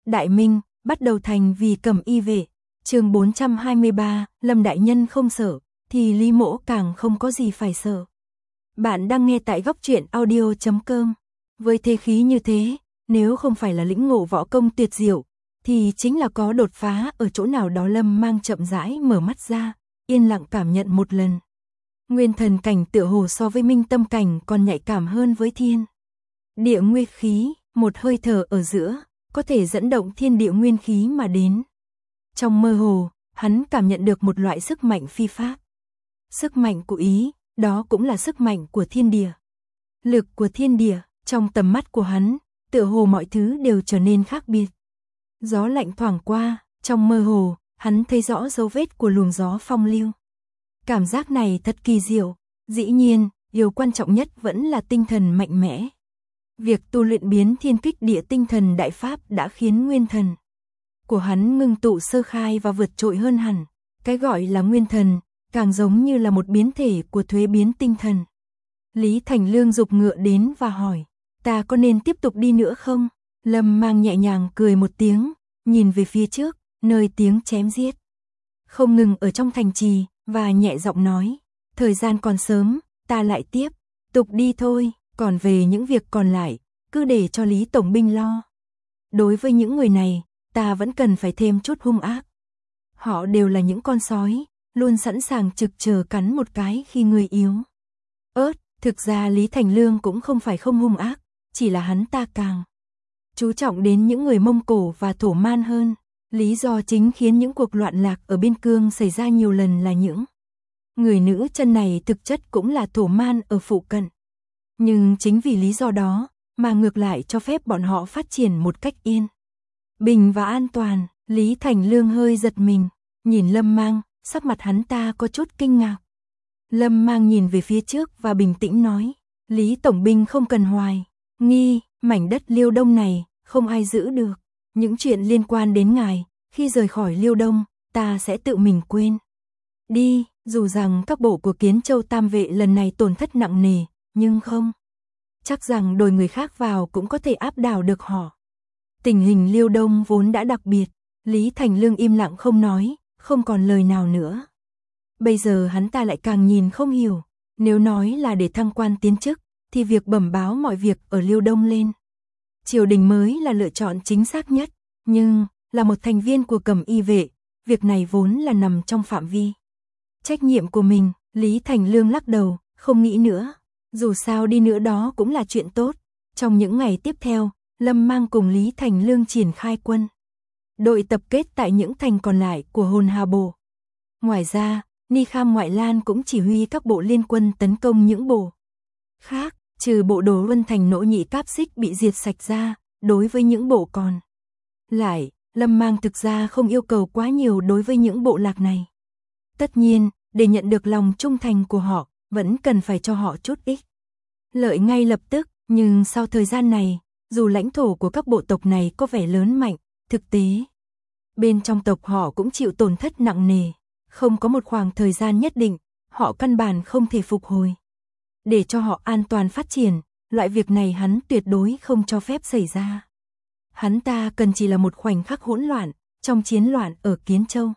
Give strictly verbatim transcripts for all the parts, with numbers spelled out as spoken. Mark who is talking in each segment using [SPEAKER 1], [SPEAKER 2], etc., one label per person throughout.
[SPEAKER 1] Đại Minh, bắt đầu thành vì Cẩm Y vệ. Chương bốn trăm hai mươi ba, Lâm đại nhân không sợ, thì Lý Mỗ càng không có gì phải sợ. Bạn đang nghe tại góc truyện audio chấm com. Với thế khí như thế, nếu không phải là lĩnh ngộ võ công tuyệt diệu, thì chính là có đột phá ở chỗ nào đó. Lâm Mang chậm rãi mở mắt ra, yên lặng cảm nhận một lần. Nguyên thần cảnh tựa hồ so với minh tâm cảnh còn nhạy cảm hơn với thiên địa nguyên khí, một hơi thở ở giữa, có thể dẫn động thiên địa nguyên khí mà đến. Trong mơ hồ, hắn cảm nhận được một loại sức mạnh phi phác. Sức mạnh của ý, đó cũng là sức mạnh của thiên địa. Lực của thiên địa, trong tầm mắt của hắn, tựa hồ mọi thứ đều trở nên khác biệt. Gió lạnh thoảng qua, trong mơ hồ, hắn thấy rõ dấu vết của luồng gió phong lưu. Cảm giác này thật kỳ diệu, dĩ nhiên, điều quan trọng nhất vẫn là tinh thần mạnh mẽ. Việc tu luyện biến thiên kích địa tinh thần đại pháp đã khiến nguyên thần của hắn ngưng tụ sơ khai và vượt trội hơn hẳn. Cái gọi là nguyên thần, càng giống như là một biến thể của thuế biến tinh thần. Lý Thành Lương giục ngựa đến và hỏi, ta có nên tiếp tục đi nữa không? Lâm Mang nhẹ nhàng cười một tiếng, nhìn về phía trước, nơi tiếng chém giết không ngừng ở trong thành trì, và nhẹ giọng nói, thời gian còn sớm, ta lại tiếp tục đi thôi, còn về những việc còn lại, cứ để cho Lý Tổng binh lo. Đối với những người này, ta vẫn cần phải thêm chút hung ác. Họ đều là những con sói, luôn sẵn sàng trực chờ cắn một cái khi người yếu ớt. Thực ra Lý Thành Lương cũng không phải không hung ác, chỉ là hắn ta càng chú trọng đến những người Mông Cổ và Thổ Man hơn. Lý do chính khiến những cuộc loạn lạc ở biên cương xảy ra nhiều lần là những người nữ chân này thực chất cũng là Thổ Man ở phụ cận. Nhưng chính vì lý do đó, mà ngược lại cho phép bọn họ phát triển một cách yên bình và an toàn. Lý Thành Lương hơi giật mình, nhìn Lâm Mang, sắc mặt hắn ta có chút kinh ngạc. Lâm Mang nhìn về phía trước và bình tĩnh nói, Lý Tổng binh không cần hoài nghi, mảnh đất Liêu Đông này, không ai giữ được. Những chuyện liên quan đến ngài, khi rời khỏi Liêu Đông, ta sẽ tự mình quên đi. Dù rằng các bộ của Kiến Châu Tam vệ lần này tổn thất nặng nề, nhưng không chắc rằng đổi người khác vào cũng có thể áp đảo được họ. Tình hình Liêu Đông vốn đã đặc biệt. Lý Thành Lương im lặng không nói, không còn lời nào nữa. Bây giờ hắn ta lại càng nhìn không hiểu. Nếu nói là để thăng quan tiến chức, thì việc bẩm báo mọi việc ở Liêu Đông lên triều đình mới là lựa chọn chính xác nhất. Nhưng, là một thành viên của Cẩm Y vệ, việc này vốn là nằm trong phạm vi trách nhiệm của mình. Lý Thành Lương lắc đầu, không nghĩ nữa. Dù sao đi nữa đó cũng là chuyện tốt. Trong những ngày tiếp theo, Lâm Mang cùng Lý Thành Lương triển khai quân đội tập kết tại những thành còn lại của Hồn Hà Bộ. Ngoài ra, Ni Kham Ngoại Lan cũng chỉ huy các bộ liên quân tấn công những bộ khác, trừ bộ Đồ Luân thành Nỗ Nhị Cáp Xích bị diệt sạch ra. Đối với những bộ còn lại, Lâm Mang thực ra không yêu cầu quá nhiều đối với những bộ lạc này. Tất nhiên, để nhận được lòng trung thành của họ, vẫn cần phải cho họ chút ích lợi ngay lập tức. Nhưng sau thời gian này, dù lãnh thổ của các bộ tộc này có vẻ lớn mạnh, thực tế bên trong tộc họ cũng chịu tổn thất nặng nề. Không có một khoảng thời gian nhất định, họ căn bản không thể phục hồi. Để cho họ an toàn phát triển, loại việc này hắn tuyệt đối không cho phép xảy ra. Hắn ta cần chỉ là một khoảnh khắc hỗn loạn trong chiến loạn ở Kiến Châu.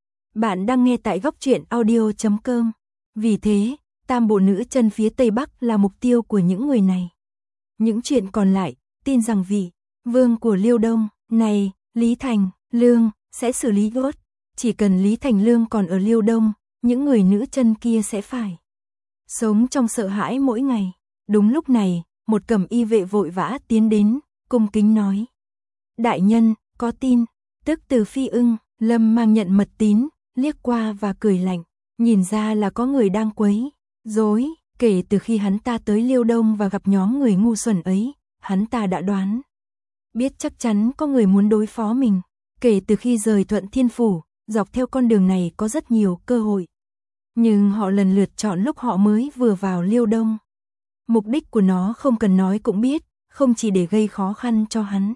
[SPEAKER 1] Bạn đang nghe tại góc truyện audio chấm com. Vì thế, tam bộ nữ chân phía Tây Bắc là mục tiêu của những người này. Những chuyện còn lại, tin rằng vị vương của Liêu Đông này, Lý Thành Lương, sẽ xử lý gốt. Chỉ cần Lý Thành Lương còn ở Liêu Đông, những người nữ chân kia sẽ phải sống trong sợ hãi mỗi ngày. Đúng lúc này, một Cẩm Y vệ vội vã tiến đến, cung kính nói, đại nhân, có tin. Tức từ Phi Ưng. Lâm Mang nhận mật tín, liếc qua và cười lạnh, nhìn ra là có người đang quấy rối. Kể từ khi hắn ta tới Liêu Đông và gặp nhóm người ngu xuẩn ấy, hắn ta đã đoán biết chắc chắn có người muốn đối phó mình. Kể từ khi rời Thuận Thiên Phủ, dọc theo con đường này có rất nhiều cơ hội. Nhưng họ lần lượt chọn lúc họ mới vừa vào Liêu Đông. Mục đích của nó không cần nói cũng biết, không chỉ để gây khó khăn cho hắn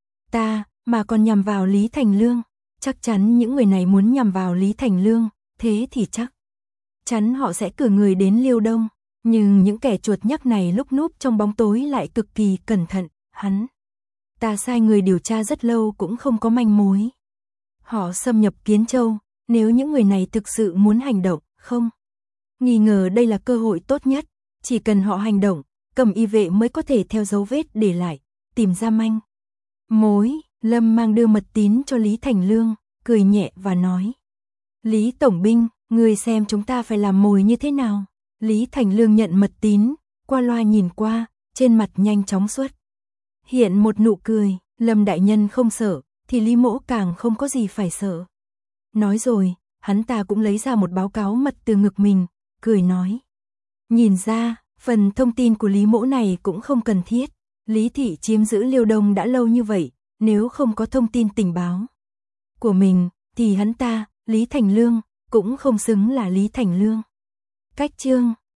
[SPEAKER 1] ta, mà còn nhằm vào Lý Thành Lương. Chắc chắn những người này muốn nhằm vào Lý Thành Lương, thế thì chắc chắn họ sẽ cử người đến Liêu Đông. Nhưng những kẻ chuột nhắt này lúc núp trong bóng tối lại cực kỳ cẩn thận. Hắn Ta sai người điều tra rất lâu cũng không có manh mối. Họ xâm nhập Kiến Châu, nếu những người này thực sự muốn hành động, không? Nghi ngờ đây là cơ hội tốt nhất, chỉ cần họ hành động, Cẩm Y vệ mới có thể theo dấu vết để lại, tìm ra manh mối. Lâm Mang đưa mật tín cho Lý Thành Lương, cười nhẹ và nói. Lý Tổng binh, người xem chúng ta phải làm mồi như thế nào? Lý Thành Lương nhận mật tín, qua loa nhìn qua, trên mặt nhanh chóng xuất hiện một nụ cười. Lâm đại nhân không sợ, thì Lý Mỗ càng không có gì phải sợ. Nói rồi, hắn ta cũng lấy ra một báo cáo mật từ ngực mình, cười nói. Nhìn ra, phần thông tin của Lý Mỗ này cũng không cần thiết. Lý thị chiếm giữ Liêu Đông đã lâu như vậy, nếu không có thông tin tình báo của mình, thì hắn ta, Lý Thành Lương, cũng không xứng là Lý Thành Lương. Cách chương